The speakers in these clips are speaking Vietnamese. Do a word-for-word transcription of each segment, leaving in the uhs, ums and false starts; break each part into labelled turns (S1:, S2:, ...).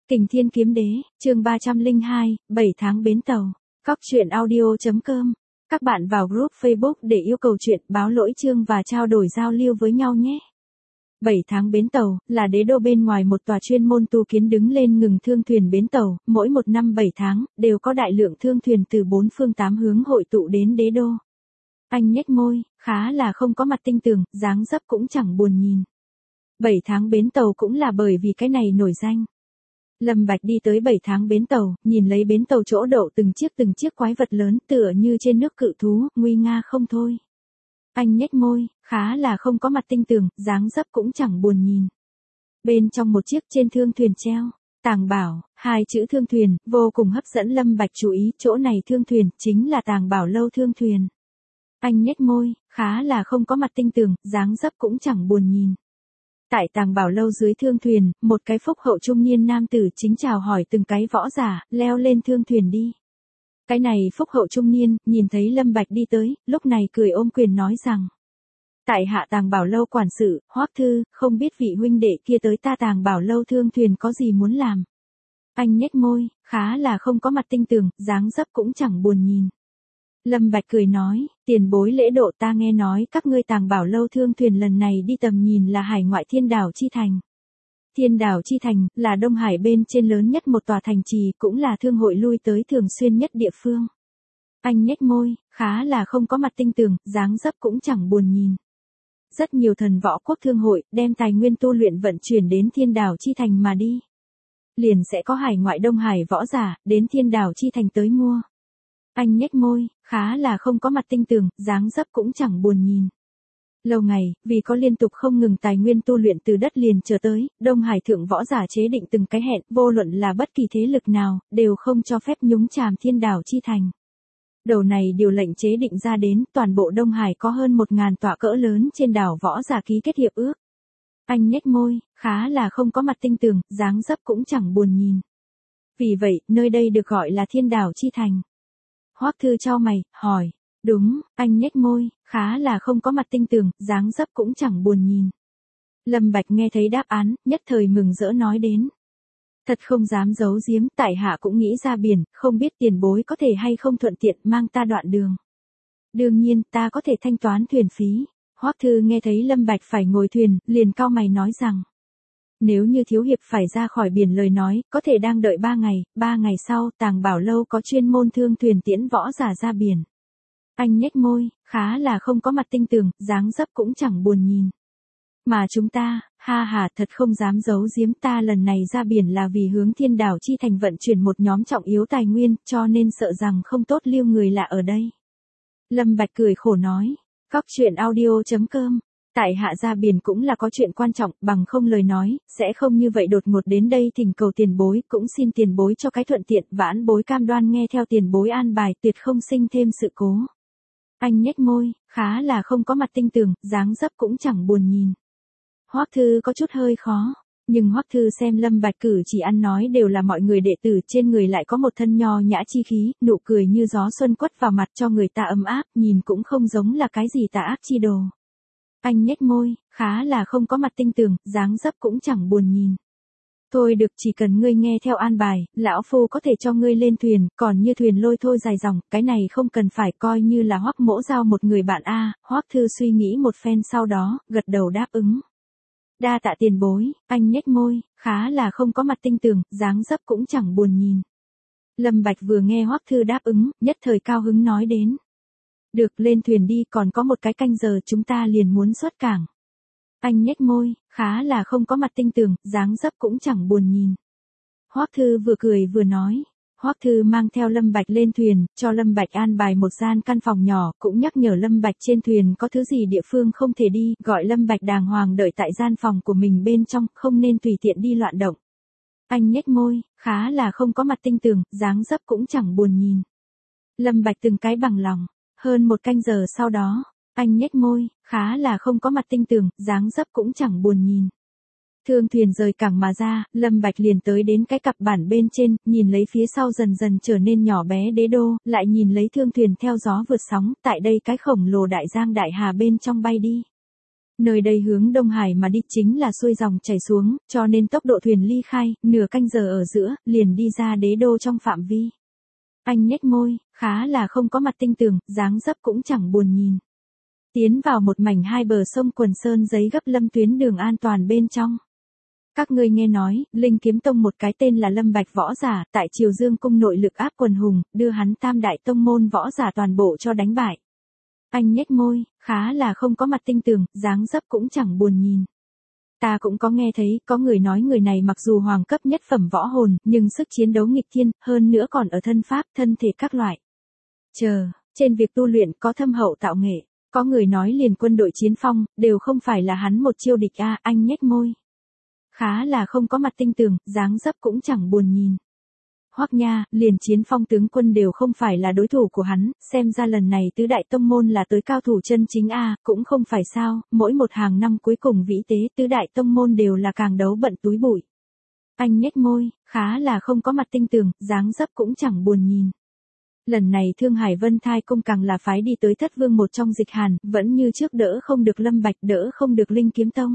S1: Kình Thiên Kiếm Đế, chương ba trăm lẻ hai, bảy tháng bến tàu. Cóc truyện audio chấm com. Các bạn vào group Facebook để yêu cầu chuyện, báo lỗi chương và trao đổi giao lưu với nhau nhé. bảy tháng bến tàu là đế đô bên ngoài một tòa chuyên môn tu kiến đứng lên ngừng thương thuyền bến tàu, mỗi một năm bảy tháng đều có đại lượng thương thuyền từ bốn phương tám hướng hội tụ đến đế đô. Anh nhếch môi, khá là không có mặt tinh tường, dáng dấp cũng chẳng buồn nhìn. bảy tháng bến tàu cũng là bởi vì cái này nổi danh. Lâm Bạch đi tới bảy tháng bến tàu, nhìn lấy bến tàu chỗ đậu từng chiếc từng chiếc quái vật lớn tựa như trên nước cự thú, nguy nga không thôi. Anh nhếch môi, khá là không có mặt tinh tường, dáng dấp cũng chẳng buồn nhìn. Bên trong một chiếc trên thương thuyền treo, Tàng Bảo, hai chữ thương thuyền, vô cùng hấp dẫn Lâm Bạch chú ý, chỗ này thương thuyền, chính là Tàng Bảo lâu thương thuyền. Anh nhếch môi, khá là không có mặt tinh tường, dáng dấp cũng chẳng buồn nhìn. Tại Tàng Bảo lâu dưới thương thuyền, một cái phúc hậu trung niên nam tử chính chào hỏi từng cái võ giả, leo lên thương thuyền đi. Cái này phúc hậu trung niên, nhìn thấy Lâm Bạch đi tới, lúc này cười ôm quyền nói rằng. Tại hạ Tàng Bảo lâu quản sự, Hoắc Thư, không biết vị huynh đệ kia tới ta Tàng Bảo lâu thương thuyền có gì muốn làm. Anh nhếch môi, khá là không có mặt tinh tường, dáng dấp cũng chẳng buồn nhìn. Lâm Bạch cười nói, tiền bối lễ độ, ta nghe nói các ngươi Tàng Bảo lâu thương thuyền lần này đi tầm nhìn là hải ngoại Thiên Đảo Chi Thành. Thiên Đảo Chi Thành là Đông Hải bên trên lớn nhất một tòa thành trì, cũng là thương hội lui tới thường xuyên nhất địa phương. Anh nhếch môi, khá là không có mặt tinh tường, dáng dấp cũng chẳng buồn nhìn. Rất nhiều thần võ quốc thương hội đem tài nguyên tu luyện vận chuyển đến Thiên Đảo Chi Thành mà đi. Liền sẽ có hải ngoại Đông Hải võ giả đến Thiên Đảo Chi Thành tới mua. Anh nhếch môi, khá là không có mặt tinh tường, dáng dấp cũng chẳng buồn nhìn. Lâu ngày, vì có liên tục không ngừng tài nguyên tu luyện từ đất liền trở tới, Đông Hải thượng võ giả chế định từng cái hẹn, vô luận là bất kỳ thế lực nào, đều không cho phép nhúng chàm Thiên Đảo Chi Thành. Đầu này điều lệnh chế định ra đến, toàn bộ Đông Hải có hơn một ngàn tọa cỡ lớn trên đảo võ giả ký kết hiệp ước. Anh nhếch môi, khá là không có mặt tinh tường, dáng dấp cũng chẳng buồn nhìn. Vì vậy, nơi đây được gọi là Thiên Đảo Chi Thành. Hoắc Thư chau mày, hỏi. Đúng, anh nhếch môi, khá là không có mặt tinh tường, dáng dấp cũng chẳng buồn nhìn. Lâm Bạch nghe thấy đáp án, nhất thời mừng rỡ nói đến. Thật không dám giấu giếm, tại hạ cũng nghĩ ra biển, không biết tiền bối có thể hay không thuận tiện mang ta đoạn đường. Đương nhiên, ta có thể thanh toán thuyền phí. Hoắc Thư nghe thấy Lâm Bạch phải ngồi thuyền, liền cau mày nói rằng. Nếu như thiếu hiệp phải ra khỏi biển lời nói, có thể đang đợi ba ngày, ba ngày sau Tàng Bảo lâu có chuyên môn thương thuyền tiễn võ giả ra biển. Anh nhếch môi, khá là không có mặt tinh tường, dáng dấp cũng chẳng buồn nhìn. Mà chúng ta, ha ha, thật không dám giấu giếm, ta lần này ra biển là vì hướng Thiên Đảo Chi Thành vận chuyển một nhóm trọng yếu tài nguyên, cho nên sợ rằng không tốt lưu người lạ ở đây. Lâm Bạch cười khổ nói, cóc truyện audio chấm com. Tại hạ ra biển cũng là có chuyện quan trọng, bằng không lời nói, sẽ không như vậy đột ngột đến đây thỉnh cầu tiền bối, cũng xin tiền bối cho cái thuận tiện, vãn bối cam đoan nghe theo tiền bối an bài, tuyệt không sinh thêm sự cố. Anh nhếch môi, khá là không có mặt tinh tường, dáng dấp cũng chẳng buồn nhìn. Hoắc Thư có chút hơi khó, nhưng Hoắc Thư xem Lâm Bạch cử chỉ ăn nói đều là mọi người đệ tử, trên người lại có một thân nho nhã chi khí, nụ cười như gió xuân quất vào mặt cho người ta ấm áp, nhìn cũng không giống là cái gì tà ác chi đồ. Anh nhếch môi, khá là không có mặt tinh tường, dáng dấp cũng chẳng buồn nhìn. Thôi được, chỉ cần ngươi nghe theo an bài, lão phu có thể cho ngươi lên thuyền, còn như thuyền lôi thôi dài dòng, cái này không cần phải, coi như là Hoắc mỗ giao một người bạn a. À. Hoắc Thư suy nghĩ một phen sau đó, gật đầu đáp ứng. Đa tạ tiền bối, anh nhếch môi, khá là không có mặt tinh tường, dáng dấp cũng chẳng buồn nhìn. Lâm Bạch vừa nghe Hoắc Thư đáp ứng, nhất thời cao hứng nói đến. Được, lên thuyền đi, còn có một cái canh giờ chúng ta liền muốn xuất cảng. Anh nhếch môi, khá là không có mặt tinh tường, dáng dấp cũng chẳng buồn nhìn. Hoắc Thư vừa cười vừa nói. Hoắc Thư mang theo Lâm Bạch lên thuyền, cho Lâm Bạch an bài một gian căn phòng nhỏ, cũng nhắc nhở Lâm Bạch trên thuyền có thứ gì địa phương không thể đi, gọi Lâm Bạch đàng hoàng đợi tại gian phòng của mình bên trong, không nên tùy tiện đi loạn động. Anh nhếch môi, khá là không có mặt tinh tường, dáng dấp cũng chẳng buồn nhìn. Lâm Bạch từng cái bằng lòng. Hơn một canh giờ sau đó, anh nhếch môi, khá là không có mặt tinh tường, dáng dấp cũng chẳng buồn nhìn. Thương thuyền rời cảng mà ra, Lâm Bạch liền tới đến cái cặp bản bên trên, nhìn lấy phía sau dần dần trở nên nhỏ bé đế đô, lại nhìn lấy thương thuyền theo gió vượt sóng, tại đây cái khổng lồ đại giang đại hà bên trong bay đi. Nơi đây hướng Đông Hải mà đi chính là xuôi dòng chảy xuống, cho nên tốc độ thuyền ly khai, nửa canh giờ ở giữa, liền đi ra đế đô trong phạm vi. Anh nhếch môi, khá là không có mặt tinh tường, dáng dấp cũng chẳng buồn nhìn. Tiến vào một mảnh hai bờ sông quần sơn giấy gấp Lâm tuyến đường an toàn bên trong. Các ngươi nghe nói, Linh Kiếm Tông một cái tên là Lâm Bạch võ giả, tại Triều Dương cung nội lực áp quần hùng, đưa hắn tam đại tông môn võ giả toàn bộ cho đánh bại. Anh nhếch môi, khá là không có mặt tinh tường, dáng dấp cũng chẳng buồn nhìn. Ta cũng có nghe thấy, có người nói người này mặc dù hoàng cấp nhất phẩm võ hồn, nhưng sức chiến đấu nghịch thiên, hơn nữa còn ở thân pháp, thân thể các loại. Chờ, trên việc tu luyện có thâm hậu tạo nghệ, có người nói liền quân đội chiến phong, đều không phải là hắn một chiêu địch a. Anh nhếch môi. Khá là không có mặt tinh tường, dáng dấp cũng chẳng buồn nhìn. Hoắc nha, liền chiến phong tướng quân đều không phải là đối thủ của hắn, xem ra lần này tứ đại tông môn là tới cao thủ chân chính a, cũng không phải sao, mỗi một hàng năm cuối cùng vĩ tế tứ đại tông môn đều là càng đấu bận túi bụi. Anh nhếch môi, khá là không có mặt tinh tường, dáng dấp cũng chẳng buồn nhìn. Lần này Thương Hải Vân Thai Cung càng là phái đi tới Thất Vương một trong Dịch Hàn, vẫn như trước đỡ không được Lâm Bạch, đỡ không được Linh Kiếm Tông.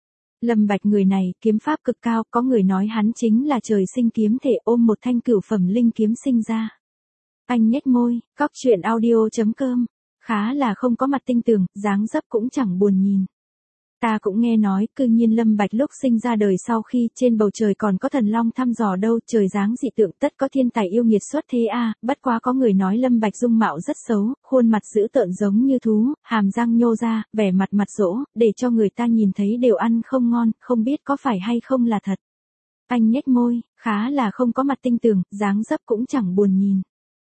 S1: Lâm Bạch người này, kiếm pháp cực cao, có người nói hắn chính là trời sinh kiếm thể ôm một thanh cửu phẩm linh kiếm sinh ra. Anh nhếch môi, cóc truyện audio chấm com, khá là không có mặt tinh tường, dáng dấp cũng chẳng buồn nhìn. Ta cũng nghe nói, cư nhiên Lâm Bạch lúc sinh ra đời sau khi trên bầu trời còn có thần long thăm dò đâu, trời dáng dị tượng tất có thiên tài yêu nghiệt xuất thế a. Bất quá có người nói Lâm Bạch dung mạo rất xấu, khuôn mặt dữ tợn giống như thú, hàm răng nhô ra, vẻ mặt mặt dỗ, để cho người ta nhìn thấy đều ăn không ngon, không biết có phải hay không là thật. Anh nhếch môi, khá là không có mặt tinh tường, dáng dấp cũng chẳng buồn nhìn.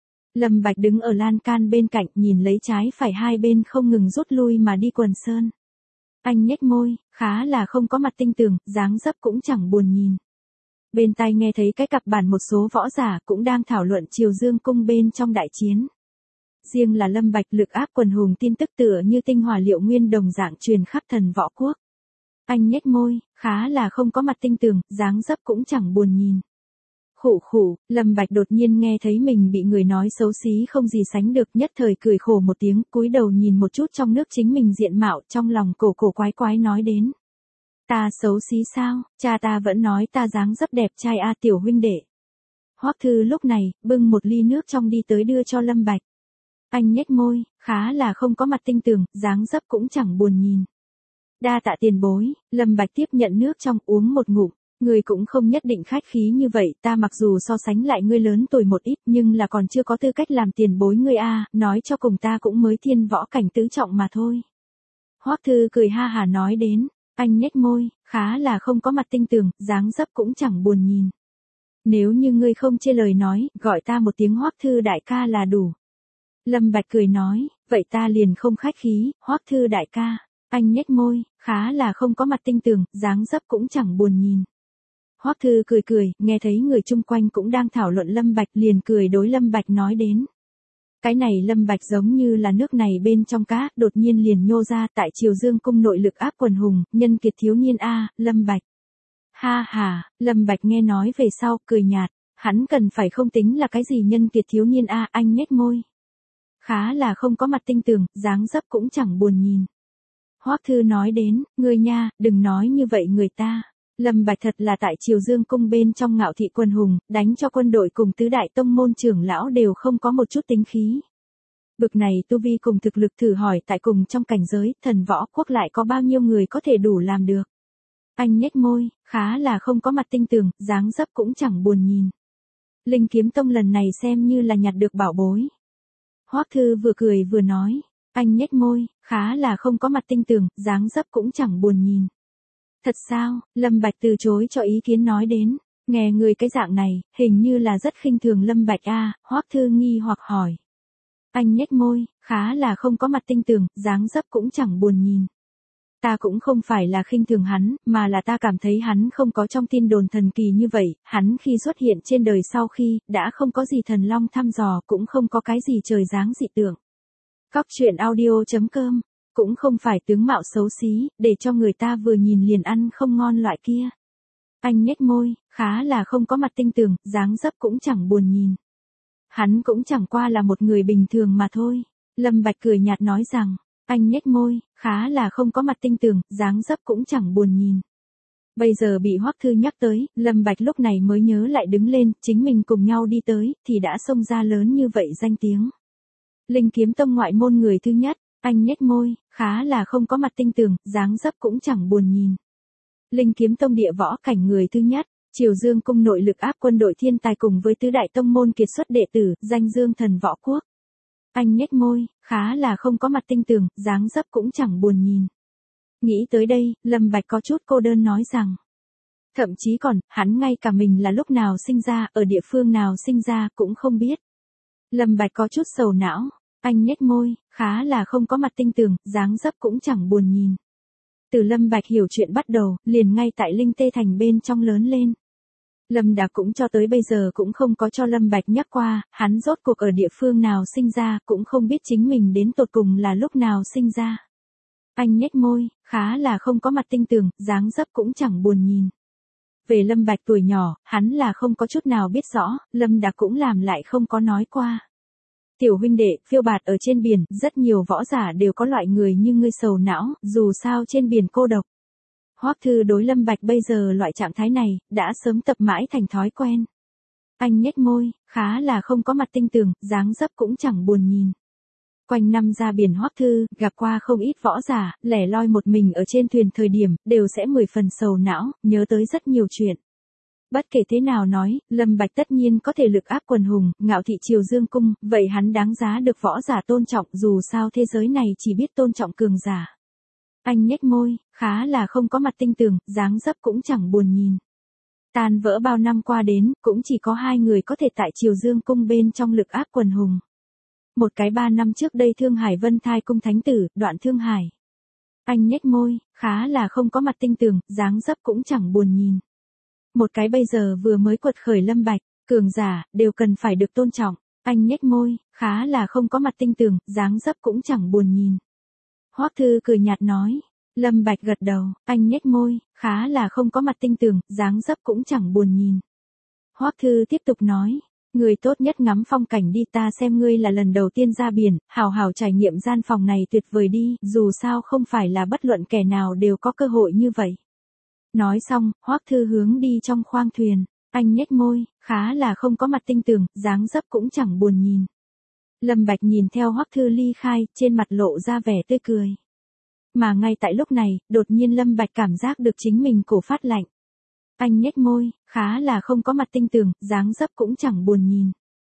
S1: Lâm Bạch đứng ở lan can bên cạnh, nhìn lấy trái phải hai bên không ngừng rút lui mà đi quần sơn. Anh nhếch môi, khá là không có mặt tinh tường, dáng dấp cũng chẳng buồn nhìn. Bên tai nghe thấy cái cặp bản một số võ giả cũng đang thảo luận Triều Dương cung bên trong đại chiến. Riêng là Lâm Bạch lực áp quần hùng tin tức tựa như tinh hỏa liệu nguyên đồng dạng truyền khắp thần võ quốc. Anh nhếch môi, khá là không có mặt tinh tường, dáng dấp cũng chẳng buồn nhìn. Khụ khụ, Lâm Bạch đột nhiên nghe thấy mình bị người nói xấu xí không gì sánh được, nhất thời cười khổ một tiếng, cúi đầu nhìn một chút trong nước chính mình diện mạo, trong lòng cổ cổ quái quái nói đến. Ta xấu xí sao, cha ta vẫn nói ta dáng dấp đẹp trai a tiểu huynh đệ. Hoắc Thư lúc này, bưng một ly nước trong đi tới đưa cho Lâm Bạch. Anh nhếch môi, khá là không có mặt tinh tường, dáng dấp cũng chẳng buồn nhìn. Đa tạ tiền bối, Lâm Bạch tiếp nhận nước trong uống một ngụm. Ngươi cũng không nhất định khách khí như vậy, ta mặc dù so sánh lại ngươi lớn tuổi một ít nhưng là còn chưa có tư cách làm tiền bối ngươi a, nói cho cùng ta cũng mới thiên võ cảnh tứ trọng mà thôi. Hoắc Thư cười ha hà nói đến, anh nhếch môi, khá là không có mặt tinh tường, dáng dấp cũng chẳng buồn nhìn. Nếu như ngươi không chê lời nói, gọi ta một tiếng Hoắc Thư đại ca là đủ. Lâm Bạch cười nói, vậy ta liền không khách khí, Hoắc Thư đại ca. Anh nhếch môi, khá là không có mặt tinh tường, dáng dấp cũng chẳng buồn nhìn. Hoắc Thư cười cười, nghe thấy người chung quanh cũng đang thảo luận Lâm Bạch liền cười đối Lâm Bạch nói đến. Cái này Lâm Bạch giống như là nước này bên trong cá, đột nhiên liền nhô ra tại Triều Dương cung nội lực áp quần hùng, nhân kiệt thiếu niên a, Lâm Bạch. Ha ha, Lâm Bạch nghe nói về sau, cười nhạt, hắn cần phải không tính là cái gì nhân kiệt thiếu niên a, anh nhếch môi. Khá là không có mặt tinh tường, dáng dấp cũng chẳng buồn nhìn. Hoắc Thư nói đến, ngươi nha, đừng nói như vậy người ta. Lâm Bạch thật là tại Triều Dương cung bên trong ngạo thị quân hùng, đánh cho quân đội cùng tứ đại tông môn trưởng lão đều không có một chút tính khí. Bực này tu vi cùng thực lực thử hỏi tại cùng trong cảnh giới, thần võ quốc lại có bao nhiêu người có thể đủ làm được. Anh nhếch môi, khá là không có mặt tinh tường, dáng dấp cũng chẳng buồn nhìn. Linh Kiếm Tông lần này xem như là nhặt được bảo bối. Hoắc Thư vừa cười vừa nói, anh nhếch môi, khá là không có mặt tinh tường, dáng dấp cũng chẳng buồn nhìn. Thật sao, Lâm Bạch từ chối cho ý kiến nói đến, nghe người cái dạng này, hình như là rất khinh thường Lâm Bạch a, Hoắc Thư nghi hoặc hỏi. Anh nhếch môi, khá là không có mặt tinh tường, dáng dấp cũng chẳng buồn nhìn. Ta cũng không phải là khinh thường hắn, mà là ta cảm thấy hắn không có trong tin đồn thần kỳ như vậy, hắn khi xuất hiện trên đời sau khi, đã không có gì thần long thăm dò, cũng không có cái gì trời dáng dị tượng. Cóc truyện audio chấm com, cũng không phải tướng mạo xấu xí, để cho người ta vừa nhìn liền ăn không ngon loại kia. Anh nhếch môi, khá là không có mặt tinh tường, dáng dấp cũng chẳng buồn nhìn. Hắn cũng chẳng qua là một người bình thường mà thôi. Lâm Bạch cười nhạt nói rằng, anh nhếch môi, khá là không có mặt tinh tường, dáng dấp cũng chẳng buồn nhìn. Bây giờ bị Hoắc Thư nhắc tới, Lâm Bạch lúc này mới nhớ lại đứng lên, chính mình cùng nhau đi tới, thì đã xông ra lớn như vậy danh tiếng. Linh Kiếm Tông ngoại môn người thứ nhất, anh nhếch môi, khá là không có mặt tinh tường, dáng dấp cũng chẳng buồn nhìn. Linh Kiếm Tông địa võ cảnh người thứ nhất, Triều Dương cung nội lực áp quân đội thiên tài cùng với tứ đại tông môn kiệt xuất đệ tử, danh Dương thần võ quốc. Anh nhếch môi, khá là không có mặt tinh tường, dáng dấp cũng chẳng buồn nhìn. Nghĩ tới đây, Lâm Bạch có chút cô đơn nói rằng. Thậm chí còn, hắn ngay cả mình là lúc nào sinh ra, ở địa phương nào sinh ra cũng không biết. Lâm Bạch có chút sầu não, anh nhếch môi, khá là không có mặt tinh tường, dáng dấp cũng chẳng buồn nhìn. Từ Lâm Bạch hiểu chuyện bắt đầu, liền ngay tại Linh Tê Thành bên trong lớn lên. Lâm Đạc cũng cho tới bây giờ cũng không có cho Lâm Bạch nhắc qua, hắn rốt cuộc ở địa phương nào sinh ra, cũng không biết chính mình đến tột cùng là lúc nào sinh ra. Anh nhếch môi, khá là không có mặt tinh tường, dáng dấp cũng chẳng buồn nhìn. Về Lâm Bạch tuổi nhỏ, hắn là không có chút nào biết rõ, Lâm Đạc cũng làm lại không có nói qua. Tiểu huynh đệ, phiêu bạt ở trên biển, rất nhiều võ giả đều có loại người như ngươi sầu não, dù sao trên biển cô độc. Hoắc Thư đối Lâm Bạch bây giờ loại trạng thái này, đã sớm tập mãi thành thói quen. Anh nhếch môi, khá là không có mặt tinh tường, dáng dấp cũng chẳng buồn nhìn. Quanh năm ra biển Hoắc Thư, gặp qua không ít võ giả, lẻ loi một mình ở trên thuyền thời điểm, đều sẽ mười phần sầu não, nhớ tới rất nhiều chuyện. Bất kể thế nào nói, Lâm Bạch tất nhiên có thể lực áp quần hùng, ngạo thị Triều Dương cung, vậy hắn đáng giá được võ giả tôn trọng, dù sao thế giới này chỉ biết tôn trọng cường giả. Anh nhếch môi, khá là không có mặt tinh tường, dáng dấp cũng chẳng buồn nhìn. Tan vỡ bao năm qua đến, cũng chỉ có hai người có thể tại Triều Dương cung bên trong lực áp quần hùng. Một cái ba năm trước đây Thương Hải Vân Thai cung thánh tử, Đoạn Thương Hải. Anh nhếch môi, khá là không có mặt tinh tường, dáng dấp cũng chẳng buồn nhìn. Một cái bây giờ vừa mới quật khởi Lâm Bạch, cường giả, đều cần phải được tôn trọng. Anh nhếch môi, khá là không có mặt tinh tường, dáng dấp cũng chẳng buồn nhìn. Hoắc Thư cười nhạt nói. Lâm Bạch gật đầu, anh nhếch môi, khá là không có mặt tinh tường, dáng dấp cũng chẳng buồn nhìn. Hoắc Thư tiếp tục nói. Người tốt nhất ngắm phong cảnh đi, ta xem ngươi là lần đầu tiên ra biển, hào hào trải nghiệm gian phòng này tuyệt vời đi, dù sao không phải là bất luận kẻ nào đều có cơ hội như vậy. Nói xong, Hoắc Thư hướng đi trong khoang thuyền, anh nhếch môi, khá là không có mặt tinh tường, dáng dấp cũng chẳng buồn nhìn. Lâm Bạch nhìn theo Hoắc Thư ly khai, trên mặt lộ ra vẻ tươi cười. Mà ngay tại lúc này, đột nhiên Lâm Bạch cảm giác được chính mình cổ phát lạnh. Anh nhếch môi, khá là không có mặt tinh tường, dáng dấp cũng chẳng buồn nhìn.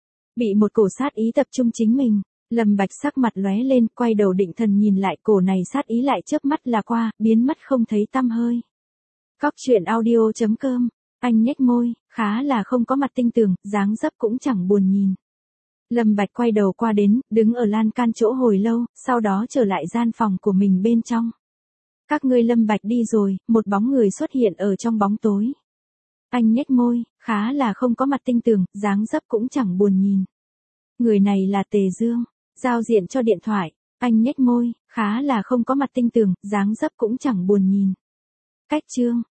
S1: Bị một cổ sát ý tập trung chính mình, Lâm Bạch sắc mặt lóe lên, quay đầu định thần nhìn lại, cổ này sát ý lại chớp mắt là qua, biến mất không thấy tăm hơi. Cóc truyện audio chấm com, anh nhếch môi, khá là không có mặt tinh tường, dáng dấp cũng chẳng buồn nhìn. Lâm Bạch quay đầu qua đến, đứng ở lan can chỗ hồi lâu, sau đó trở lại gian phòng của mình bên trong. Các ngươi. Lâm Bạch đi rồi, một bóng người xuất hiện ở trong bóng tối. Anh nhếch môi, khá là không có mặt tinh tường, dáng dấp cũng chẳng buồn nhìn. Người này là Tề Dương, giao diện cho điện thoại. Anh nhếch môi, khá là không có mặt tinh tường, dáng dấp cũng chẳng buồn nhìn. Cách chương